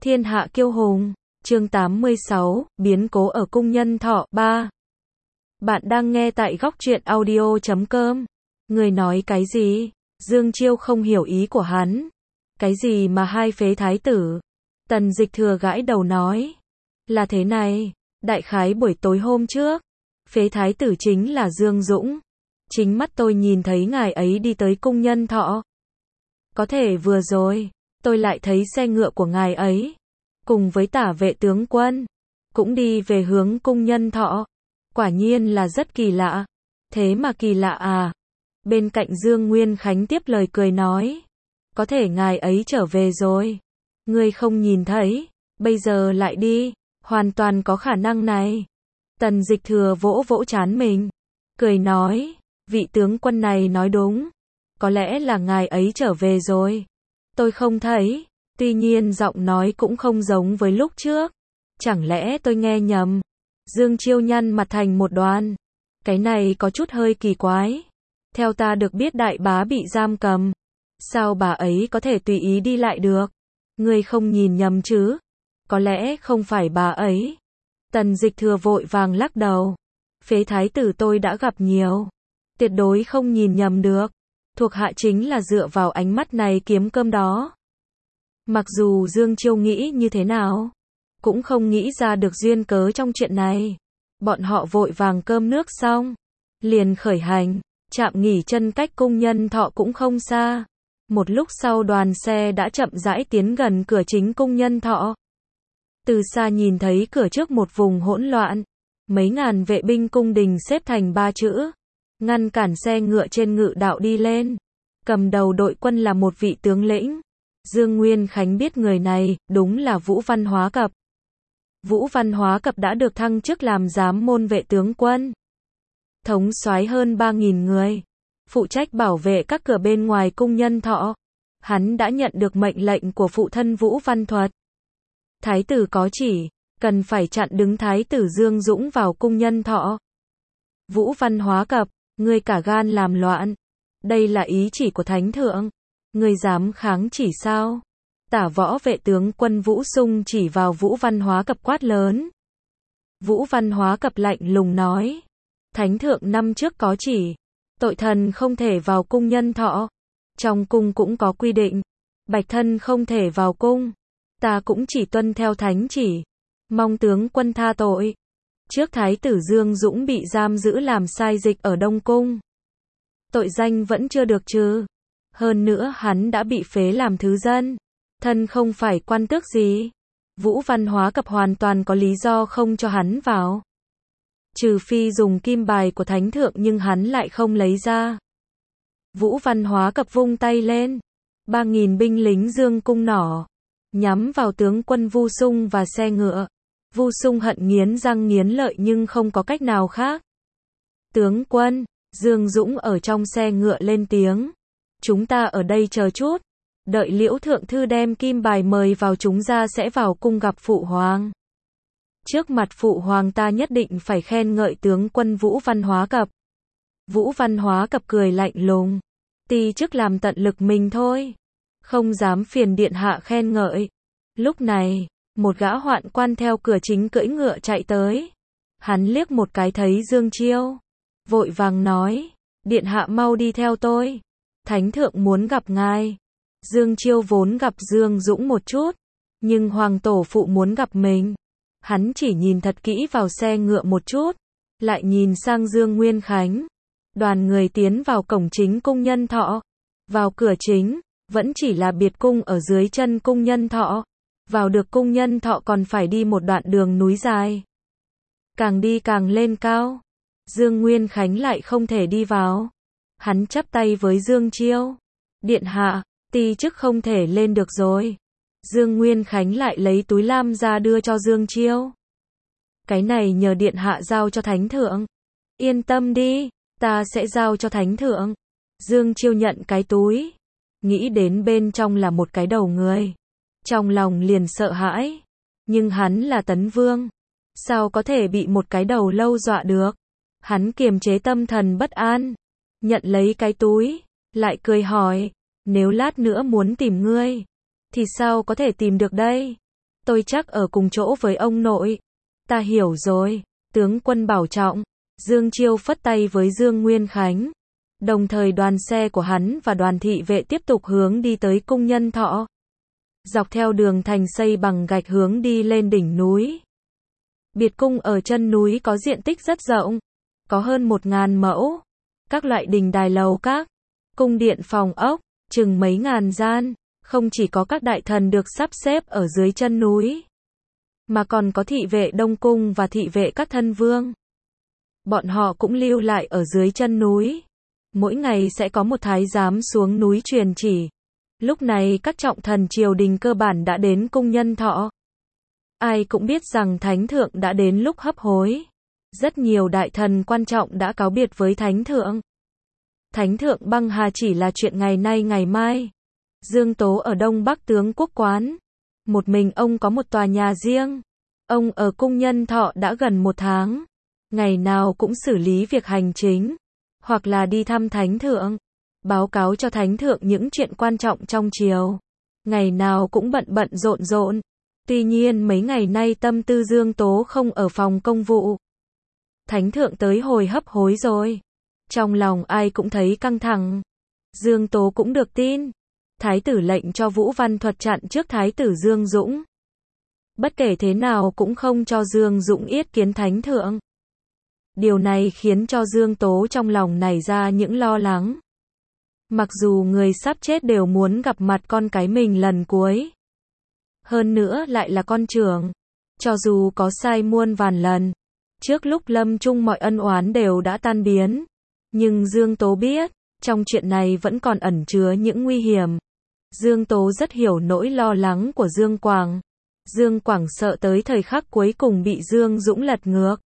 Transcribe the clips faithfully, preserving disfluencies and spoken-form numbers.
Thiên hạ kiêu hùng, chương tám mươi sáu, biến cố ở cung Nhân Thọ, ba. Bạn đang nghe tại góc truyện audio chấm com. Người nói cái gì? Dương Chiêu không hiểu ý của hắn. Cái gì mà hai phế thái tử? Tần Dịch Thừa gãi đầu nói. Là thế này, đại khái buổi tối hôm trước, phế thái tử chính là Dương Dũng. Chính mắt tôi nhìn thấy ngài ấy đi tới cung Nhân Thọ. Có thể vừa rồi, tôi lại thấy xe ngựa của ngài ấy, cùng với tả vệ tướng quân, cũng đi về hướng cung Nhân Thọ. Quả nhiên là rất kỳ lạ. Thế mà kỳ lạ à? Bên cạnh Dương Nguyên Khánh tiếp lời cười nói. Có thể ngài ấy trở về rồi. Ngươi không nhìn thấy, bây giờ lại đi, hoàn toàn có khả năng này. Tần Dịch Thừa vỗ vỗ trán mình, cười nói, vị tướng quân này nói đúng. Có lẽ là ngài ấy trở về rồi. Tôi không thấy, tuy nhiên giọng nói cũng không giống với lúc trước. Chẳng lẽ tôi nghe nhầm? Dương Chiêu nhăn mặt thành một đoàn. Cái này có chút hơi kỳ quái. Theo ta được biết đại bá bị giam cầm. Sao bà ấy có thể tùy ý đi lại được? Ngươi không nhìn nhầm chứ? Có lẽ không phải bà ấy. Tần Dịch Thừa vội vàng lắc đầu. Phế thái tử tôi đã gặp nhiều. Tuyệt đối không nhìn nhầm được. Thuộc hạ chính là dựa vào ánh mắt này kiếm cơm đó. Mặc dù Dương Chiêu nghĩ như thế nào, cũng không nghĩ ra được duyên cớ trong chuyện này. Bọn họ vội vàng cơm nước xong, liền khởi hành, trạm nghỉ chân cách cung Nhân Thọ cũng không xa. Một lúc sau đoàn xe đã chậm rãi tiến gần cửa chính cung Nhân Thọ. Từ xa nhìn thấy cửa trước một vùng hỗn loạn, mấy ngàn vệ binh cung đình xếp thành ba chữ, ngăn cản xe ngựa trên ngự đạo đi lên. Cầm đầu đội quân là một vị tướng lĩnh. Dương Nguyên Khánh biết người này, đúng là Vũ Văn Hóa Cập. Vũ Văn Hóa Cập đã được thăng chức làm giám môn vệ tướng quân. Thống soái hơn ba nghìn người, phụ trách bảo vệ các cửa bên ngoài cung Nhân Thọ. Hắn đã nhận được mệnh lệnh của phụ thân Vũ Văn Thuật. Thái tử có chỉ, cần phải chặn đứng thái tử Dương Dũng vào cung Nhân Thọ. Vũ Văn Hóa Cập, ngươi cả gan làm loạn. Đây là ý chỉ của Thánh Thượng. Ngươi dám kháng chỉ sao? Tả võ vệ tướng quân Vũ Sung chỉ vào Vũ Văn Hóa Cập quát lớn. Vũ Văn Hóa Cập lạnh lùng nói. Thánh Thượng năm trước có chỉ, tội thần không thể vào cung Nhân Thọ. Trong cung cũng có quy định, bạch thân không thể vào cung. Ta cũng chỉ tuân theo thánh chỉ. Mong tướng quân tha tội. Trước thái tử Dương Dũng bị giam giữ làm sai dịch ở Đông Cung. Tội danh vẫn chưa được trừ. Hơn nữa hắn đã bị phế làm thứ dân. Thân không phải quan tước gì. Vũ Văn Hóa Cập hoàn toàn có lý do không cho hắn vào. Trừ phi dùng kim bài của Thánh Thượng nhưng hắn lại không lấy ra. Vũ Văn Hóa Cập vung tay lên. Ba nghìn binh lính dương cung nỏ, nhắm vào tướng quân Vu Sung và xe ngựa. Vu Sung hận nghiến răng nghiến lợi nhưng không có cách nào khác. Tướng quân, Dương Dũng ở trong xe ngựa lên tiếng. Chúng ta ở đây chờ chút. Đợi Liễu Thượng Thư đem kim bài mời vào chúng ra sẽ vào cung gặp Phụ Hoàng. Trước mặt Phụ Hoàng ta nhất định phải khen ngợi tướng quân Vũ Văn Hóa Cập. Vũ Văn Hóa Cập cười lạnh lùng. Ti chức làm tận lực mình thôi. Không dám phiền điện hạ khen ngợi. Lúc này, một gã hoạn quan theo cửa chính cưỡi ngựa chạy tới. Hắn liếc một cái thấy Dương Chiêu, vội vàng nói, điện hạ mau đi theo tôi. Thánh Thượng muốn gặp ngài. Dương Chiêu vốn gặp Dương Dũng một chút, nhưng Hoàng tổ phụ muốn gặp mình. Hắn chỉ nhìn thật kỹ vào xe ngựa một chút, lại nhìn sang Dương Nguyên Khánh. Đoàn người tiến vào cổng chính cung Nhân Thọ. Vào cửa chính, vẫn chỉ là biệt cung ở dưới chân cung Nhân Thọ. Vào được cung Nhân Thọ còn phải đi một đoạn đường núi dài. Càng đi càng lên cao. Dương Nguyên Khánh lại không thể đi vào. Hắn chắp tay với Dương Chiêu. Điện hạ, ti chức không thể lên được rồi. Dương Nguyên Khánh lại lấy túi lam ra đưa cho Dương Chiêu. Cái này nhờ điện hạ giao cho Thánh Thượng. Yên tâm đi, ta sẽ giao cho Thánh Thượng. Dương Chiêu nhận cái túi. Nghĩ đến bên trong là một cái đầu người. Trong lòng liền sợ hãi. Nhưng hắn là Tấn Vương. Sao có thể bị một cái đầu lâu dọa được? Hắn kiềm chế tâm thần bất an. Nhận lấy cái túi. Lại cười hỏi. Nếu lát nữa muốn tìm ngươi, thì sao có thể tìm được đây? Tôi chắc ở cùng chỗ với ông nội. Ta hiểu rồi, tướng quân bảo trọng. Dương Chiêu phất tay với Dương Nguyên Khánh. Đồng thời đoàn xe của hắn và đoàn thị vệ tiếp tục hướng đi tới cung Nhân Thọ. Dọc theo đường thành xây bằng gạch hướng đi lên đỉnh núi. Biệt cung ở chân núi có diện tích rất rộng, có hơn một ngàn mẫu. Các loại đình đài lầu các, cung điện phòng ốc, chừng mấy ngàn gian. Không chỉ có các đại thần được sắp xếp ở dưới chân núi, mà còn có thị vệ Đông Cung và thị vệ các thân vương. Bọn họ cũng lưu lại ở dưới chân núi. Mỗi ngày sẽ có một thái giám xuống núi truyền chỉ. Lúc này các trọng thần triều đình cơ bản đã đến cung Nhân Thọ. Ai cũng biết rằng Thánh Thượng đã đến lúc hấp hối. Rất nhiều đại thần quan trọng đã cáo biệt với Thánh Thượng. Thánh Thượng băng hà chỉ là chuyện ngày nay ngày mai. Dương Tố ở Đông Bắc Tướng Quốc Quán. Một mình ông có một tòa nhà riêng. Ông ở cung Nhân Thọ đã gần một tháng. Ngày nào cũng xử lý việc hành chính. Hoặc là đi thăm Thánh Thượng. Báo cáo cho Thánh Thượng những chuyện quan trọng trong triều. Ngày nào cũng bận bận rộn rộn. Tuy nhiên mấy ngày nay tâm tư Dương Tố không ở phòng công vụ. Thánh Thượng tới hồi hấp hối rồi. Trong lòng ai cũng thấy căng thẳng. Dương Tố cũng được tin. Thái tử lệnh cho Vũ Văn Thuật chặn trước Thái tử Dương Dũng. Bất kể thế nào cũng không cho Dương Dũng yết kiến Thánh Thượng. Điều này khiến cho Dương Tố trong lòng nảy ra những lo lắng. Mặc dù người sắp chết đều muốn gặp mặt con cái mình lần cuối. Hơn nữa lại là con trưởng. Cho dù có sai muôn vàn lần. Trước lúc lâm chung mọi ân oán đều đã tan biến. Nhưng Dương Tố biết, trong chuyện này vẫn còn ẩn chứa những nguy hiểm. Dương Tố rất hiểu nỗi lo lắng của Dương Quảng. Dương Quảng sợ tới thời khắc cuối cùng bị Dương Dũng lật ngược.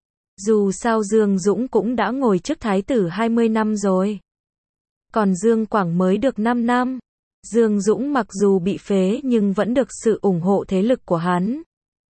Dù sao Dương Dũng cũng đã ngồi chức thái tử hai mươi năm rồi. Còn Dương Quảng mới được năm năm. Dương Dũng mặc dù bị phế nhưng vẫn được sự ủng hộ thế lực của hắn.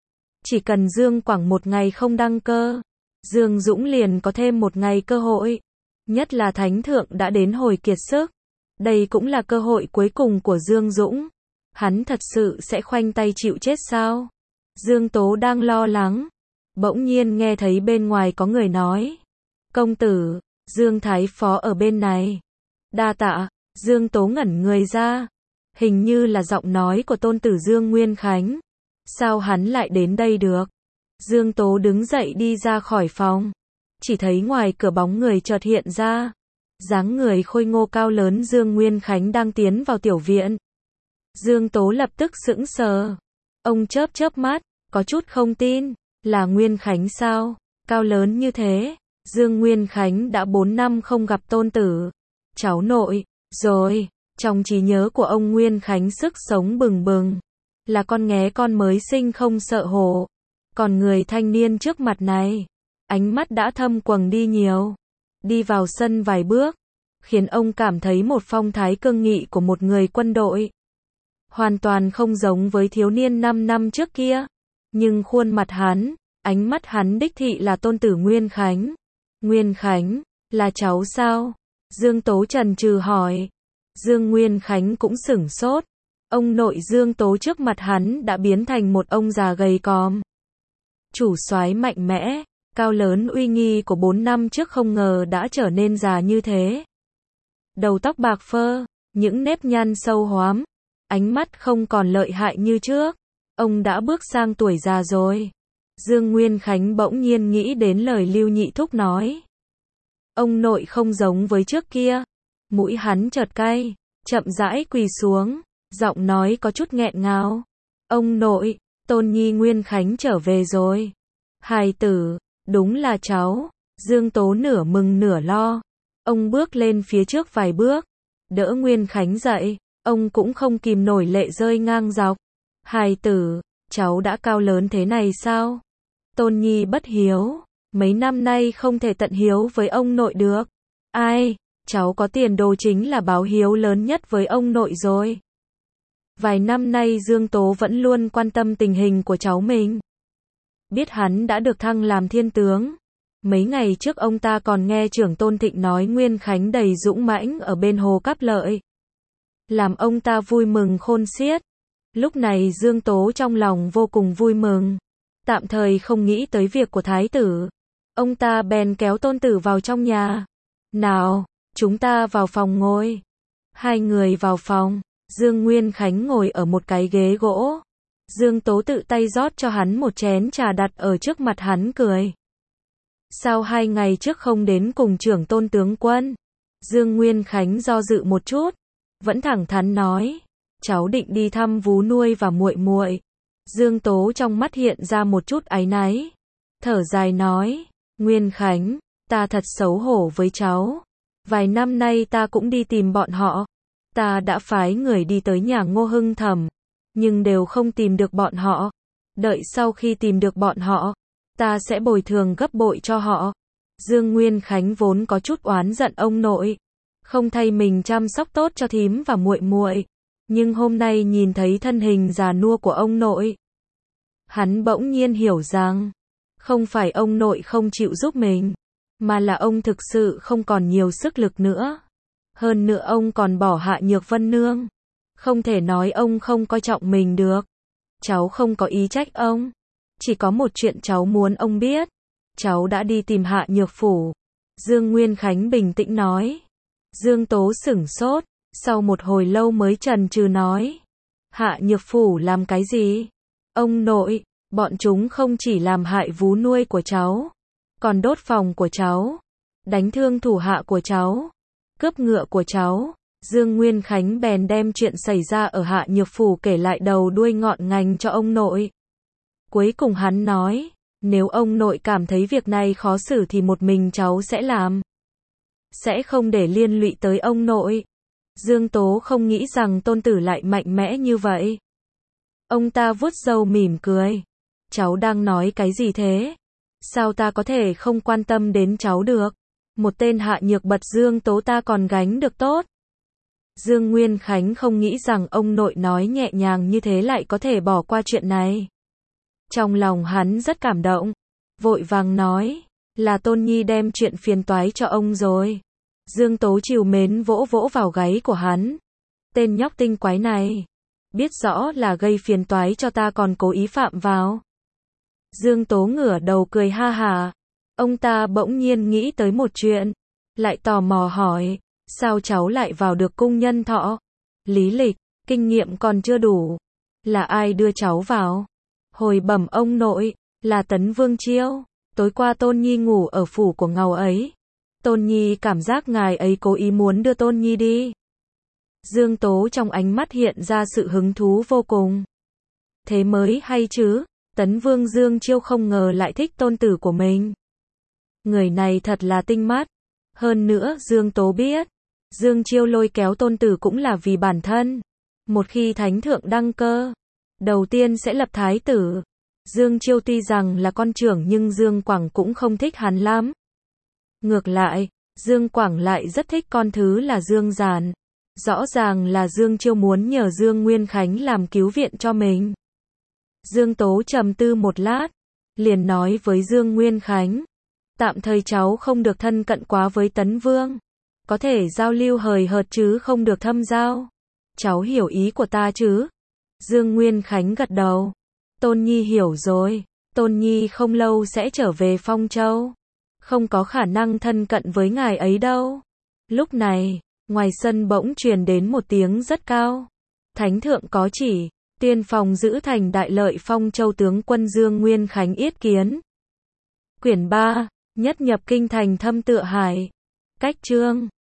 Chỉ cần Dương Quảng một ngày không đăng cơ, Dương Dũng liền có thêm một ngày cơ hội. Nhất là Thánh Thượng đã đến hồi kiệt sức. Đây cũng là cơ hội cuối cùng của Dương Dũng. Hắn thật sự sẽ khoanh tay chịu chết sao? Dương Tố đang lo lắng. Bỗng nhiên nghe thấy bên ngoài có người nói. Công tử, Dương Thái Phó ở bên này. Đa tạ. Dương Tố ngẩn người ra. Hình như là giọng nói của tôn tử Dương Nguyên Khánh. Sao hắn lại đến đây được? Dương Tố đứng dậy đi ra khỏi phòng. Chỉ thấy ngoài cửa bóng người chợt hiện ra. Dáng người khôi ngô cao lớn Dương Nguyên Khánh đang tiến vào tiểu viện. Dương Tố lập tức sững sờ. Ông chớp chớp mắt, có chút không tin. Là Nguyên Khánh sao? Cao lớn như thế. Dương Nguyên Khánh đã bốn năm không gặp tôn tử. Cháu nội, rồi. Trong trí nhớ của ông Nguyên Khánh sức sống bừng bừng. Là con nghé con mới sinh không sợ hổ. Còn người thanh niên trước mặt này, ánh mắt đã thâm quầng đi nhiều. Đi vào sân vài bước, khiến ông cảm thấy một phong thái cương nghị của một người quân đội. Hoàn toàn không giống với thiếu niên năm năm trước kia. Nhưng khuôn mặt hắn, ánh mắt hắn đích thị là tôn tử Nguyên Khánh. Nguyên Khánh, là cháu sao? Dương Tố chần chừ hỏi. Dương Nguyên Khánh cũng sửng sốt. Ông nội Dương Tố trước mặt hắn đã biến thành một ông già gầy còm. Chủ soái mạnh mẽ, cao lớn uy nghi của bốn năm trước không ngờ đã trở nên già như thế. Đầu tóc bạc phơ, những nếp nhăn sâu hoắm, ánh mắt không còn lợi hại như trước. Ông đã bước sang tuổi già rồi. Dương Nguyên Khánh bỗng nhiên nghĩ đến lời Lưu Nhị Thúc nói. Ông nội không giống với trước kia. Mũi hắn chợt cay, chậm rãi quỳ xuống, giọng nói có chút nghẹn ngào. Ông nội, Tôn Nhi Nguyên Khánh trở về rồi. Hài tử, đúng là cháu. Dương Tố nửa mừng nửa lo. Ông bước lên phía trước vài bước, đỡ Nguyên Khánh dậy. Ông cũng không kìm nổi lệ rơi ngang dọc. Hài tử, cháu đã cao lớn thế này sao? Tôn Nhi bất hiếu, mấy năm nay không thể tận hiếu với ông nội được. Ai, cháu có tiền đồ chính là báo hiếu lớn nhất với ông nội rồi. Vài năm nay Dương Tố vẫn luôn quan tâm tình hình của cháu mình. Biết hắn đã được thăng làm thiên tướng. Mấy ngày trước ông ta còn nghe trưởng Tôn Thịnh nói Nguyên Khánh đầy dũng mãnh ở bên hồ Cáp Lợi. Làm ông ta vui mừng khôn xiết. Lúc này Dương Tố trong lòng vô cùng vui mừng. Tạm thời không nghĩ tới việc của thái tử. Ông ta bèn kéo tôn tử vào trong nhà. Nào, chúng ta vào phòng ngồi. Hai người vào phòng. Dương Nguyên Khánh ngồi ở một cái ghế gỗ. Dương Tố tự tay rót cho hắn một chén trà đặt ở trước mặt hắn cười. Sao hai ngày trước không đến cùng trưởng tôn tướng quân? Dương Nguyên Khánh do dự một chút, vẫn thẳng thắn nói, cháu định đi thăm vú nuôi và muội muội. Dương Tố trong mắt hiện ra một chút áy náy, thở dài nói, Nguyên Khánh, ta thật xấu hổ với cháu. Vài năm nay ta cũng đi tìm bọn họ. Ta đã phái người đi tới nhà Ngô Hưng Thẩm, nhưng đều không tìm được bọn họ. Đợi sau khi tìm được bọn họ, ta sẽ bồi thường gấp bội cho họ. Dương Nguyên Khánh vốn có chút oán giận ông nội, không thay mình chăm sóc tốt cho thím và muội muội, nhưng hôm nay nhìn thấy thân hình già nua của ông nội, hắn bỗng nhiên hiểu rằng, không phải ông nội không chịu giúp mình, mà là ông thực sự không còn nhiều sức lực nữa. Hơn nữa ông còn bỏ Hạ Nhược Vân nương, không thể nói ông không coi trọng mình được. Cháu không có ý trách ông, chỉ có một chuyện cháu muốn ông biết. Cháu đã đi tìm Hạ Nhược Phủ. Dương Nguyên Khánh bình tĩnh nói. Dương Tố sửng sốt, sau một hồi lâu mới chần chừ nói. Hạ Nhược Phủ làm cái gì? Ông nội, bọn chúng không chỉ làm hại vú nuôi của cháu, còn đốt phòng của cháu, đánh thương thủ hạ của cháu, cướp ngựa của cháu. Dương Nguyên Khánh bèn đem chuyện xảy ra ở Hạ Nhược Phủ kể lại đầu đuôi ngọn ngành cho ông nội. Cuối cùng hắn nói, nếu ông nội cảm thấy việc này khó xử thì một mình cháu sẽ làm. Sẽ không để liên lụy tới ông nội. Dương Tố không nghĩ rằng tôn tử lại mạnh mẽ như vậy. Ông ta vuốt râu mỉm cười. Cháu đang nói cái gì thế? Sao ta có thể không quan tâm đến cháu được? Một tên Hạ Nhược Bật Dương Tố ta còn gánh được tốt. Dương Nguyên Khánh không nghĩ rằng ông nội nói nhẹ nhàng như thế lại có thể bỏ qua chuyện này. Trong lòng hắn rất cảm động, vội vàng nói, là Tôn Nhi đem chuyện phiền toái cho ông rồi. Dương Tố trìu mến vỗ vỗ vào gáy của hắn. Tên nhóc tinh quái này, biết rõ là gây phiền toái cho ta còn cố ý phạm vào. Dương Tố ngửa đầu cười ha hả. Ông ta bỗng nhiên nghĩ tới một chuyện, lại tò mò hỏi, sao cháu lại vào được cung nhân thọ? Lý lịch, kinh nghiệm còn chưa đủ. Là ai đưa cháu vào? Hồi bẩm ông nội, là Tấn Vương Chiêu. Tối qua Tôn Nhi ngủ ở phủ của ngầu ấy. Tôn Nhi cảm giác ngài ấy cố ý muốn đưa Tôn Nhi đi. Dương Tố trong ánh mắt hiện ra sự hứng thú vô cùng. Thế mới hay chứ, Tấn Vương Dương Chiêu không ngờ lại thích tôn tử của mình. Người này thật là tinh mắt. Hơn nữa Dương Tố biết, Dương Chiêu lôi kéo tôn tử cũng là vì bản thân. Một khi thánh thượng đăng cơ, đầu tiên sẽ lập thái tử. Dương Chiêu tuy rằng là con trưởng nhưng Dương Quảng cũng không thích hắn lắm. Ngược lại, Dương Quảng lại rất thích con thứ là Dương Giản. Rõ ràng là Dương Chiêu muốn nhờ Dương Nguyên Khánh làm cứu viện cho mình. Dương Tố trầm tư một lát, liền nói với Dương Nguyên Khánh, tạm thời cháu không được thân cận quá với Tấn Vương. Có thể giao lưu hời hợt chứ không được thâm giao. Cháu hiểu ý của ta chứ? Dương Nguyên Khánh gật đầu. Tôn Nhi hiểu rồi. Tôn Nhi không lâu sẽ trở về Phong Châu. Không có khả năng thân cận với ngài ấy đâu. Lúc này, ngoài sân bỗng truyền đến một tiếng rất cao. Thánh thượng có chỉ, tiên phòng giữ thành đại lợi Phong Châu tướng quân Dương Nguyên Khánh yết kiến. Quyển ba, nhất nhập kinh thành thâm tựa hải. Cách chương